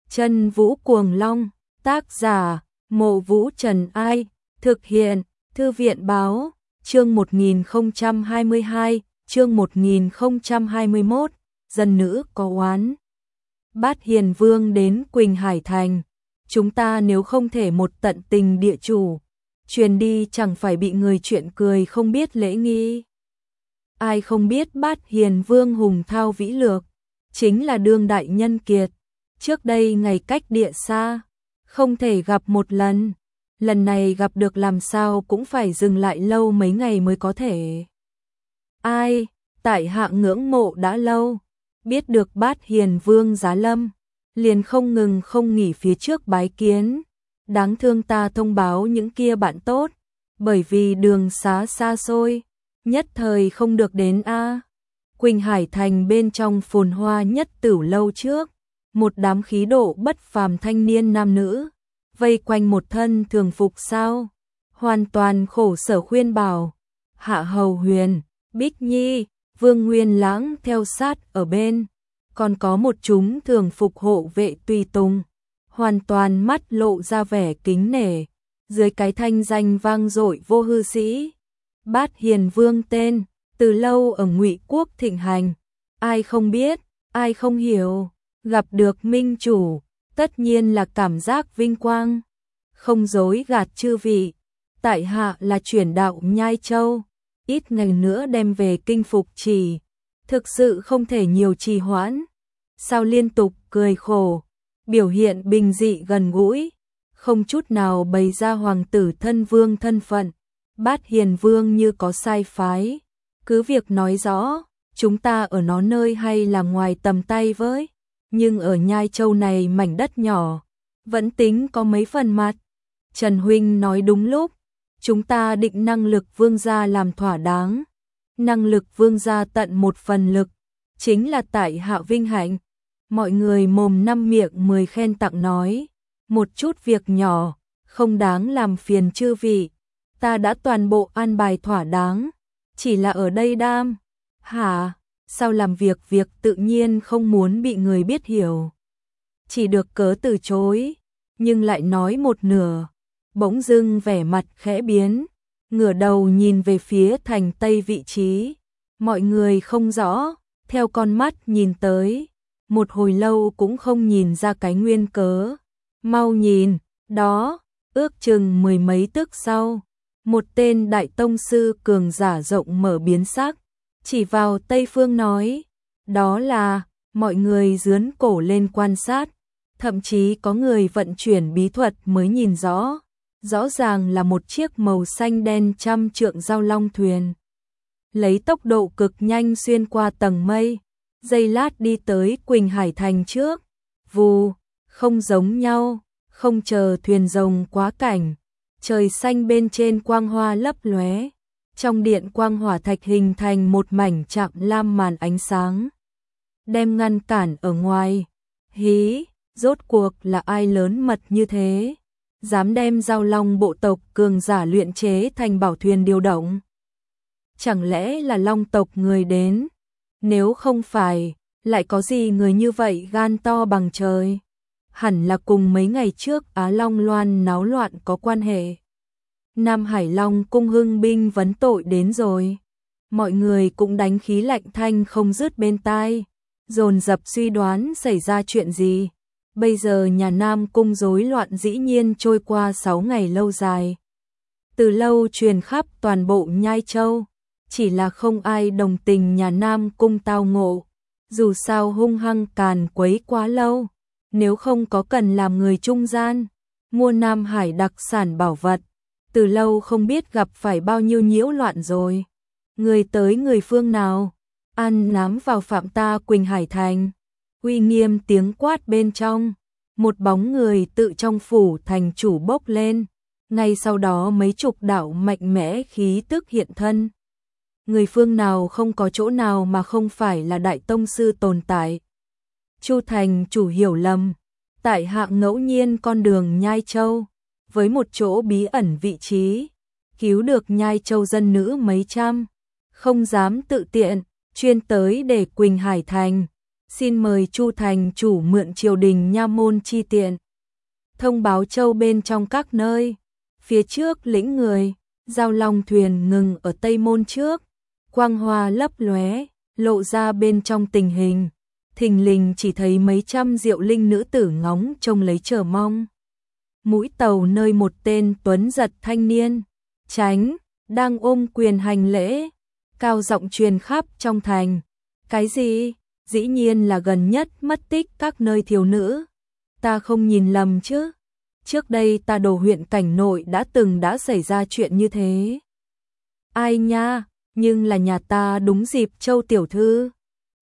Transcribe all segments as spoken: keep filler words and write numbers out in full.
Chân Vũ Cuồng Long, tác giả, Mộ Vũ Trần Ai, thực hiện, Thư viện Báo, chương một nghìn không trăm hai mươi hai, chương một nghìn không trăm hai mươi mốt, dân nữ có oán. Bát Hiền Vương đến Quỳnh Hải Thành, chúng ta nếu không thể một tận tình địa chủ, truyền đi chẳng phải bị người chuyện cười không biết lễ nghi. Ai không biết Bát Hiền Vương hùng thao vĩ lược, chính là đương đại nhân kiệt, trước đây ngày cách địa xa, không thể gặp một lần, lần này gặp được làm sao cũng phải dừng lại lâu mấy ngày mới có thể. Ai, tại hạ ngưỡng mộ đã lâu, biết được Bát Hiền Vương giá lâm, liền không ngừng không nghỉ phía trước bái kiến, đáng thương ta thông báo những kia bạn tốt, bởi vì đường xá xa xôi, nhất thời không được đến a. Quỳnh Hải Thành bên trong phồn hoa nhất Tửu lâu trước, một đám khí độ bất phàm thanh niên nam nữ, vây quanh một thân thường phục sao, hoàn toàn khổ sở khuyên bảo, Hạ Hầu Huyền, Bích Nhi, Vương Nguyên Lãng theo sát ở bên, còn có một chúng thường phục hộ vệ tùy tùng, hoàn toàn mắt lộ ra vẻ kính nể, dưới cái thanh danh vang dội vô hư sĩ. Bát Hiền Vương tên, từ lâu ở Ngụy Quốc thịnh hành, ai không biết, ai không hiểu, gặp được minh chủ, tất nhiên là cảm giác vinh quang. Không dối gạt chư vị, tại hạ là chuyển đạo Nhai Châu, ít ngày nữa đem về kinh Phục Trì, thực sự không thể nhiều trì hoãn. Sao liên tục cười khổ, biểu hiện bình dị gần gũi, không chút nào bày ra hoàng tử thân vương thân phận. Bát Hiền Vương như có sai phái, cứ việc nói rõ, chúng ta ở nó nơi hay là ngoài tầm tay với, nhưng ở Nhai Châu này mảnh đất nhỏ, vẫn tính có mấy phần mặt. Trần Huynh nói đúng lúc, chúng ta định năng lực vương gia làm thỏa đáng, năng lực vương gia tận một phần lực, chính là tại hạ vinh hạnh. Mọi người mồm năm miệng mười khen tặng nói, một chút việc nhỏ, không đáng làm phiền chư vị, ta đã toàn bộ an bài thỏa đáng, chỉ là ở đây đam. Hả, sao làm việc việc tự nhiên không muốn bị người biết hiểu. Chỉ được cớ từ chối, nhưng lại nói một nửa, bỗng dưng vẻ mặt khẽ biến, ngửa đầu nhìn về phía thành tây vị trí, mọi người không rõ, theo con mắt nhìn tới, một hồi lâu cũng không nhìn ra cái nguyên cớ. Mau nhìn, đó, ước chừng mười mấy tức sau, một tên đại tông sư cường giả rộng mở biến sắc, chỉ vào Tây Phương nói, đó là, mọi người dướn cổ lên quan sát, thậm chí có người vận chuyển bí thuật mới nhìn rõ, rõ ràng là một chiếc màu xanh đen trăm trượng giao long thuyền. Lấy tốc độ cực nhanh xuyên qua tầng mây, giây lát đi tới Quỳnh Hải Thành trước, vù, không giống nhau, không chờ thuyền rồng quá cảnh, trời xanh bên trên quang hoa lấp lóe, trong điện quang hỏa thạch hình thành một mảnh chạm lam màn ánh sáng, đem ngăn cản ở ngoài. Hí, rốt cuộc là ai lớn mật như thế, dám đem giao long bộ tộc cường giả luyện chế thành bảo thuyền điều động? Chẳng lẽ là long tộc người đến? Nếu không phải, lại có gì người như vậy gan to bằng trời? Hẳn là cùng mấy ngày trước Á Long Loan náo loạn có quan hệ. Nam Hải Long cung hưng binh vấn tội đến rồi. Mọi người cũng đánh khí lạnh thanh không dứt bên tai, dồn dập suy đoán xảy ra chuyện gì. Bây giờ nhà Nam cung rối loạn dĩ nhiên trôi qua sáu ngày lâu dài. Từ lâu truyền khắp toàn bộ Nhai Châu, chỉ là không ai đồng tình nhà Nam cung tao ngộ. Dù sao hung hăng càn quấy quá lâu, nếu không có cần làm người trung gian, mua Nam Hải đặc sản bảo vật, từ lâu không biết gặp phải bao nhiêu nhiễu loạn rồi. Người tới người phương nào, ăn nắm vào phạm ta Quỳnh Hải Thành. Uy nghiêm tiếng quát bên trong, một bóng người tự trong phủ thành chủ bốc lên, ngay sau đó mấy chục đạo mạnh mẽ khí tức hiện thân. Người phương nào không có chỗ nào mà không phải là đại tông sư tồn tại. Chu thành chủ hiểu lầm, tại hạ ngẫu nhiên con đường Nhai Châu, với một chỗ bí ẩn vị trí, cứu được Nhai Châu dân nữ mấy trăm, không dám tự tiện, chuyên tới để Quỳnh Hải Thành, xin mời Chu thành chủ mượn triều đình nha môn chi tiện. Thông báo châu bên trong các nơi. Phía trước lĩnh người, giao long thuyền ngừng ở Tây Môn trước, quang hoa lấp lóe, lộ ra bên trong tình hình. Thình lình chỉ thấy mấy trăm diệu linh nữ tử ngóng trông lấy chờ mong. Mũi tàu nơi một tên tuấn giật thanh niên, tránh, đang ôm quyền hành lễ, cao giọng truyền khắp trong thành. Cái gì? Dĩ nhiên là gần nhất mất tích các nơi thiếu nữ. Ta không nhìn lầm chứ? Trước đây ta Đồ huyện cảnh nội đã từng đã xảy ra chuyện như thế. Ai nha, nhưng là nhà ta đúng dịp Châu tiểu thư.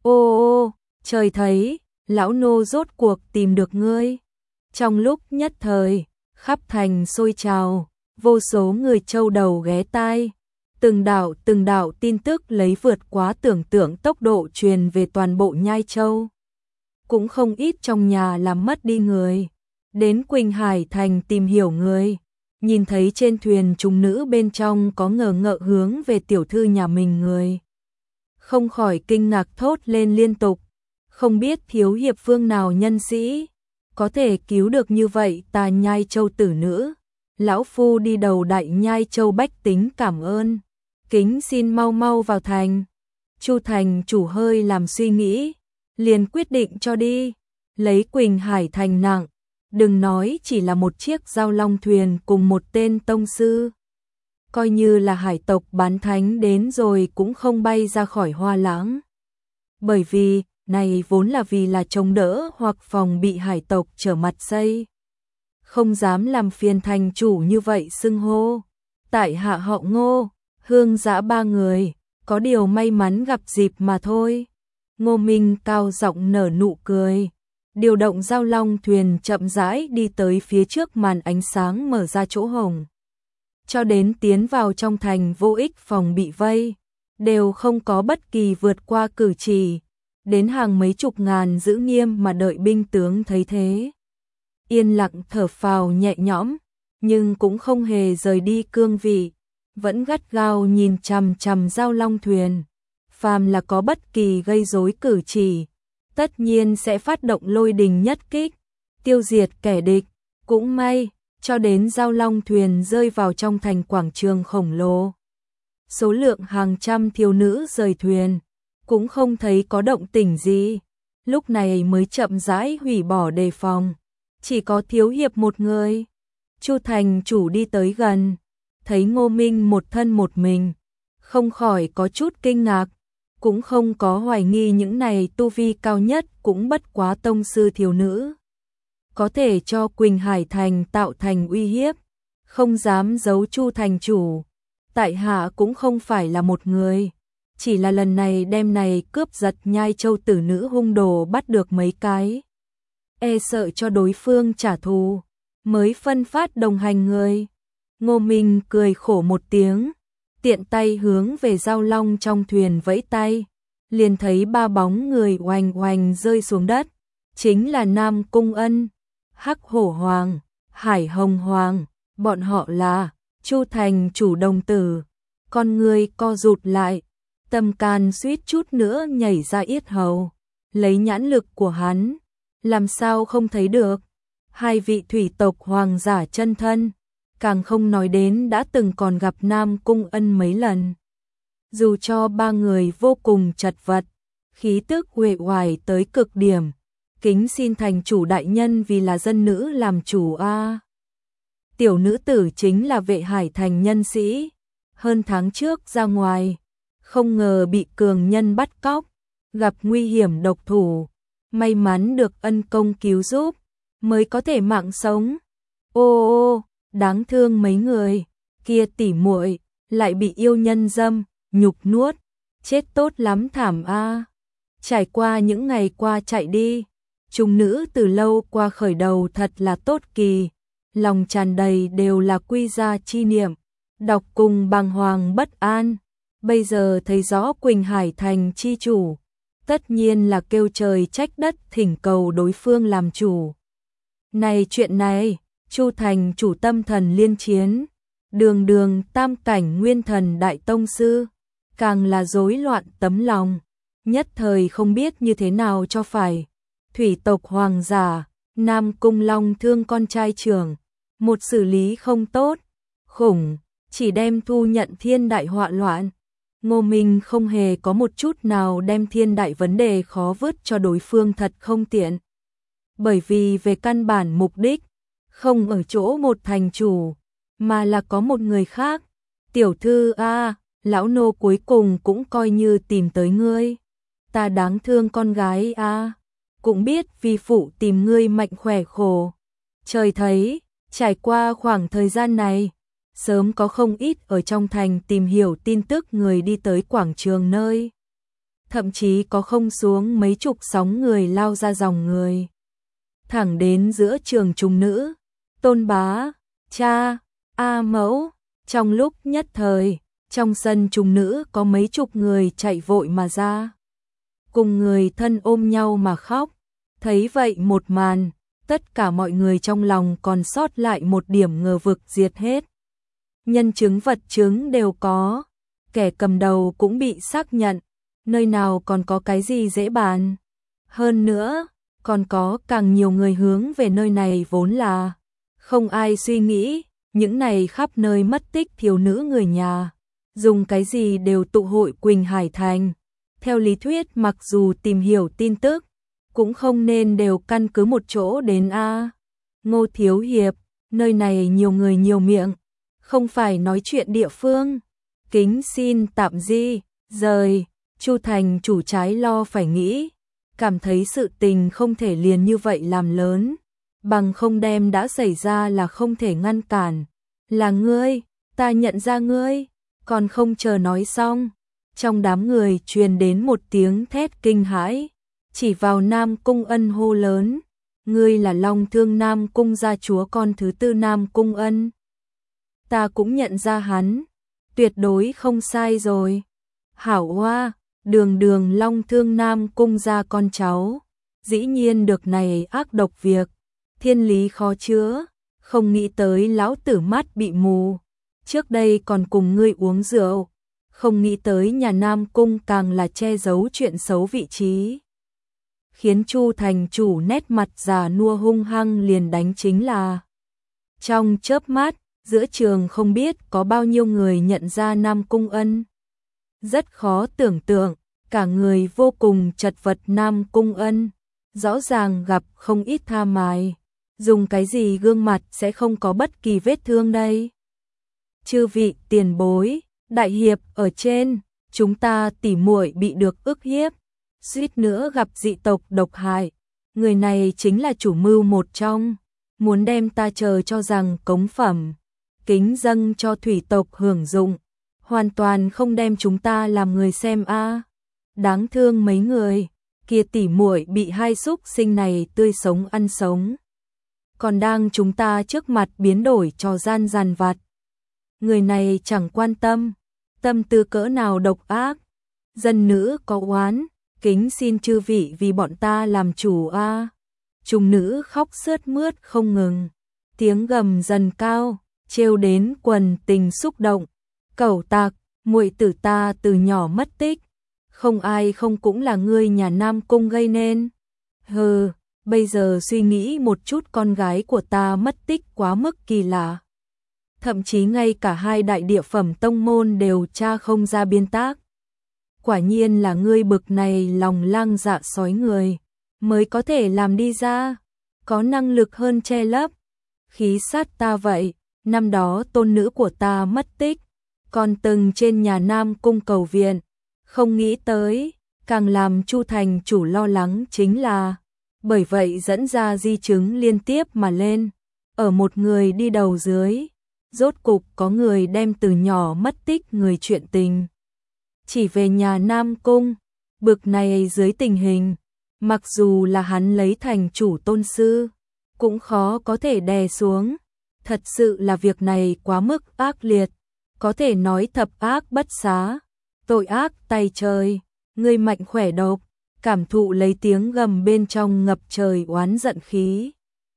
Ô ô, trời thấy, lão nô rốt cuộc tìm được ngươi. Trong lúc nhất thời, khắp thành sôi trào, vô số người Châu đầu ghé tai. Từng đạo từng đạo tin tức lấy vượt quá tưởng tượng tốc độ truyền về toàn bộ Nhai Châu. Cũng không ít trong nhà làm mất đi người. Đến Quỳnh Hải thành tìm hiểu người. Nhìn thấy trên thuyền chúng nữ bên trong có ngờ ngợ hướng về tiểu thư nhà mình người. Không khỏi kinh ngạc thốt lên liên tục. Không biết thiếu hiệp phương nào nhân sĩ có thể cứu được như vậy ta Nhai Châu tử nữ. Lão phu đi đầu đại Nhai Châu bách tính cảm ơn. Kính xin mau mau vào thành. Chu thành chủ hơi làm suy nghĩ, liền quyết định cho đi. Lấy Quỳnh Hải thành nặng, đừng nói chỉ là một chiếc giao long thuyền cùng một tên tông sư. Coi như là hải tộc bán thánh đến rồi cũng không bay ra khỏi Hoa Lãng. Bởi vì, này vốn là vì là chống đỡ hoặc phòng bị hải tộc trở mặt xây. Không dám làm phiền thành chủ như vậy xưng hô. Tại hạ họ Ngô, Hương Dã ba người, có điều may mắn gặp dịp mà thôi. Ngô Minh cao giọng nở nụ cười, điều động giao long thuyền chậm rãi đi tới phía trước màn ánh sáng mở ra chỗ hồng. Cho đến tiến vào trong thành vô ích phòng bị vây, đều không có bất kỳ vượt qua cử chỉ. Đến hàng mấy chục ngàn giữ nghiêm mà đợi binh tướng thấy thế. Yên lặng thở phào nhẹ nhõm, nhưng cũng không hề rời đi cương vị. Vẫn gắt gao nhìn chằm chằm giao long thuyền. Phàm là có bất kỳ gây rối cử chỉ, tất nhiên sẽ phát động lôi đình nhất kích, tiêu diệt kẻ địch. Cũng may, cho đến giao long thuyền rơi vào trong thành quảng trường khổng lồ. Số lượng hàng trăm thiếu nữ rời thuyền, cũng không thấy có động tĩnh gì. Lúc này mới chậm rãi hủy bỏ đề phòng. Chỉ có thiếu hiệp một người. Chu thành chủ đi tới gần, thấy Ngô Minh một thân một mình, không khỏi có chút kinh ngạc, cũng không có hoài nghi những này tu vi cao nhất cũng bất quá tông sư thiếu nữ. Có thể cho Quỳnh Hải thành tạo thành uy hiếp, không dám giấu Chu thành chủ. Tại hạ cũng không phải là một người, chỉ là lần này đem này cướp giật Nhai Châu tử nữ hung đồ bắt được mấy cái. E sợ cho đối phương trả thù, mới phân phát đồng hành người. Ngô Minh cười khổ một tiếng, tiện tay hướng về giao long trong thuyền vẫy tay, liền thấy ba bóng người oành oành rơi xuống đất, chính là Nam Cung Ân, Hắc Hổ Hoàng, Hải Hồng Hoàng, bọn họ là Chu thành chủ đồng tử. Con người co rụt lại, tâm can suýt chút nữa nhảy ra yết hầu. Lấy nhãn lực của hắn, làm sao không thấy được hai vị thủy tộc hoàng giả chân thân, càng không nói đến đã từng còn gặp Nam Cung Ân mấy lần. Dù cho ba người vô cùng chật vật, khí tức uể oải tới cực điểm, kính xin thành chủ đại nhân vì là dân nữ làm chủ a. Tiểu nữ tử chính là Vệ Hải thành nhân sĩ, hơn tháng trước ra ngoài, không ngờ bị cường nhân bắt cóc, gặp nguy hiểm độc thủ, may mắn được ân công cứu giúp, mới có thể mạng sống. Ô ô, đáng thương mấy người, kia tỉ muội lại bị yêu nhân dâm, nhục nuốt, chết tốt lắm thảm a. Trải qua những ngày qua chạy đi, chúng nữ từ lâu qua khởi đầu thật là tốt kỳ, lòng tràn đầy đều là quy gia chi niệm, đọc cùng bàng hoàng bất an. Bây giờ thấy rõ Quỳnh Hải thành chi chủ, tất nhiên là kêu trời trách đất thỉnh cầu đối phương làm chủ. Này chuyện này, Chu thành chủ tâm thần liên chiến, đường đường tam cảnh nguyên thần đại tông sư, càng là rối loạn tấm lòng. nhất thời không biết như thế nào cho phải. Thủy tộc hoàng giả, Nam Cung Long thương con trai trưởng, một xử lý không tốt, khủng, chỉ đem thu nhận thiên đại họa loạn. Ngô Minh không hề có một chút nào đem thiên đại vấn đề khó vứt cho đối phương, thật không tiện. Bởi vì về căn bản mục đích, không ở chỗ một thành chủ, mà là có một người khác. Tiểu thư a, lão nô cuối cùng cũng coi như tìm tới ngươi. Ta đáng thương con gái a, cũng biết vì phụ tìm ngươi mạnh khỏe khổ. Trời thấy, trải qua khoảng thời gian này, sớm có không ít ở trong thành tìm hiểu tin tức người đi tới quảng trường nơi. Thậm chí có không xuống mấy chục sóng người lao ra dòng người. Thẳng đến giữa trường trung nữ, Tôn bá, cha, A mẫu, trong lúc nhất thời, trong sân trung nữ có mấy chục người chạy vội mà ra. Cùng người thân ôm nhau mà khóc, thấy vậy một màn, tất cả mọi người trong lòng còn sót lại một điểm ngờ vực diệt hết. Nhân chứng vật chứng đều có, kẻ cầm đầu cũng bị xác nhận, nơi nào còn có cái gì dễ bàn. Hơn nữa, còn có càng nhiều người hướng về nơi này vốn là không ai suy nghĩ, những này khắp nơi mất tích thiếu nữ người nhà, dùng cái gì đều tụ hội Quỳnh Hải Thành. Theo lý thuyết mặc dù tìm hiểu tin tức, cũng không nên đều căn cứ một chỗ đến a. Ngô Thiếu Hiệp, nơi này nhiều người nhiều miệng, không phải nói chuyện địa phương. Kính xin tạm di, rời, Chu thành chủ trái lo phải nghĩ, cảm thấy sự tình không thể liền như vậy làm lớn, bằng không đem đã xảy ra là không thể ngăn cản. Là ngươi, ta nhận ra ngươi, còn không chờ nói xong, trong đám người truyền đến một tiếng thét kinh hãi, chỉ vào Nam Cung Ân hô lớn, ngươi là Long Thương Nam Cung gia chúa con thứ tư Nam Cung Ân. Ta cũng nhận ra hắn, tuyệt đối không sai rồi. Hảo Hoa, đường đường Long Thương Nam Cung gia con cháu, dĩ nhiên được này ác độc việc, thiên lý khó chữa, không nghĩ tới lão tử mắt bị mù, trước đây còn cùng ngươi uống rượu, không nghĩ tới nhà Nam Cung càng là che giấu chuyện xấu vị trí. Khiến Chu thành chủ nét mặt già nua hung hăng liền đánh chính là. Trong chớp mắt, giữa trường không biết có bao nhiêu người nhận ra Nam Cung Ân. Rất khó tưởng tượng, cả người vô cùng chật vật Nam Cung Ân, rõ ràng gặp không ít tha mài, dùng cái gì gương mặt sẽ không có bất kỳ vết thương đây. Chư vị tiền bối, đại hiệp ở trên, chúng ta tỉ muội bị được ức hiếp, suýt nữa gặp dị tộc độc hại, người này chính là chủ mưu một trong, muốn đem ta chờ cho rằng cống phẩm, kính dâng cho thủy tộc hưởng dụng, hoàn toàn không đem chúng ta làm người xem a. Đáng thương mấy người, kia tỉ muội bị hai súc sinh này tươi sống ăn sống, còn đang chúng ta trước mặt biến đổi trò gian dàn vặt. Người này chẳng quan tâm, tâm tư cỡ nào độc ác, dân nữ có oán, kính xin chư vị vì bọn ta làm chủ a. À. Trung nữ khóc sướt mướt không ngừng, tiếng gầm dần cao, trêu đến quần tình xúc động. Cẩu tặc, muội tử ta từ nhỏ mất tích, không ai không cũng là ngươi nhà Nam Cung gây nên. Hừ, bây giờ suy nghĩ một chút, con gái của ta mất tích quá mức kỳ lạ. Thậm chí ngay cả hai đại địa phẩm tông môn đều tra không ra biên tác. Quả nhiên là ngươi bực này lòng lang dạ sói người, mới có thể làm đi ra, có năng lực hơn che lấp. Khí sát ta vậy, năm đó tôn nữ của ta mất tích, còn từng trên nhà Nam Cung cầu viện, không nghĩ tới, càng làm Chu thành chủ lo lắng chính là, bởi vậy dẫn ra di chứng liên tiếp mà lên, ở một người đi đầu dưới, rốt cục có người đem từ nhỏ mất tích người chuyện tình chỉ về nhà Nam Cung. Bực này dưới tình hình, mặc dù là hắn lấy thành chủ tôn sư, cũng khó có thể đè xuống. Thật sự là việc này quá mức ác liệt, có thể nói thập ác bất xá, tội ác tay trời, người mạnh khỏe độc, cảm thụ lấy tiếng gầm bên trong ngập trời oán giận khí.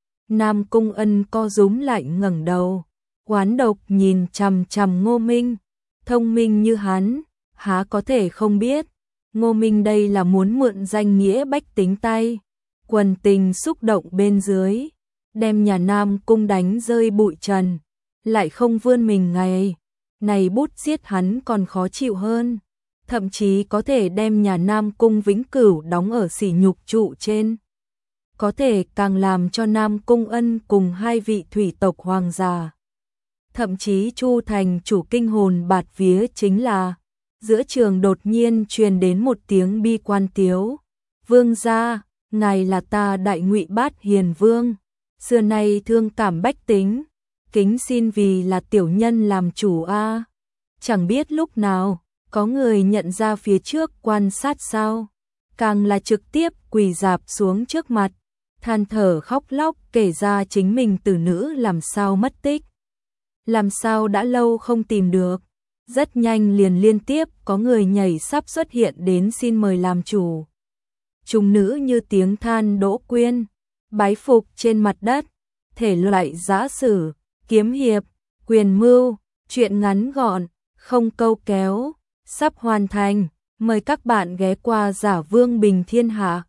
Nam Cung Ân co rúm lại ngẩng đầu, oán độc nhìn chằm chằm Ngô Minh, thông minh như hắn, há có thể không biết, Ngô Minh đây là muốn mượn danh nghĩa bách tính tay, quần tình xúc động bên dưới, đem nhà Nam Cung đánh rơi bụi trần, lại không vươn mình ngày này bút giết hắn còn khó chịu hơn, thậm chí có thể đem nhà Nam Cung vĩnh cửu đóng ở sỉ nhục trụ trên. Có thể càng làm cho Nam Cung Ân cùng hai vị thủy tộc hoàng gia. Thậm chí Chu thành chủ kinh hồn bạt vía chính là, giữa trường đột nhiên truyền đến một tiếng bi quan tiếu. Vương gia, ngài là ta Đại Ngụy Bát Hiền Vương, xưa nay thương cảm bách tính, kính xin vì là tiểu nhân làm chủ a. Chẳng biết lúc nào, có người nhận ra phía trước quan sát sao, càng là trực tiếp quỳ dạp xuống trước mặt, than thở khóc lóc kể ra chính mình tử nữ làm sao mất tích, làm sao đã lâu không tìm được. Rất nhanh liền liên tiếp có người nhảy sắp xuất hiện đến xin mời làm chủ. Trung nữ như tiếng than Đỗ Quyên, bái phục trên mặt đất, thể loại giã sử, kiếm hiệp, quyền mưu, chuyện ngắn gọn, không câu kéo, sắp hoàn thành, mời các bạn ghé qua Giả Vương Bình Thiên Hạ.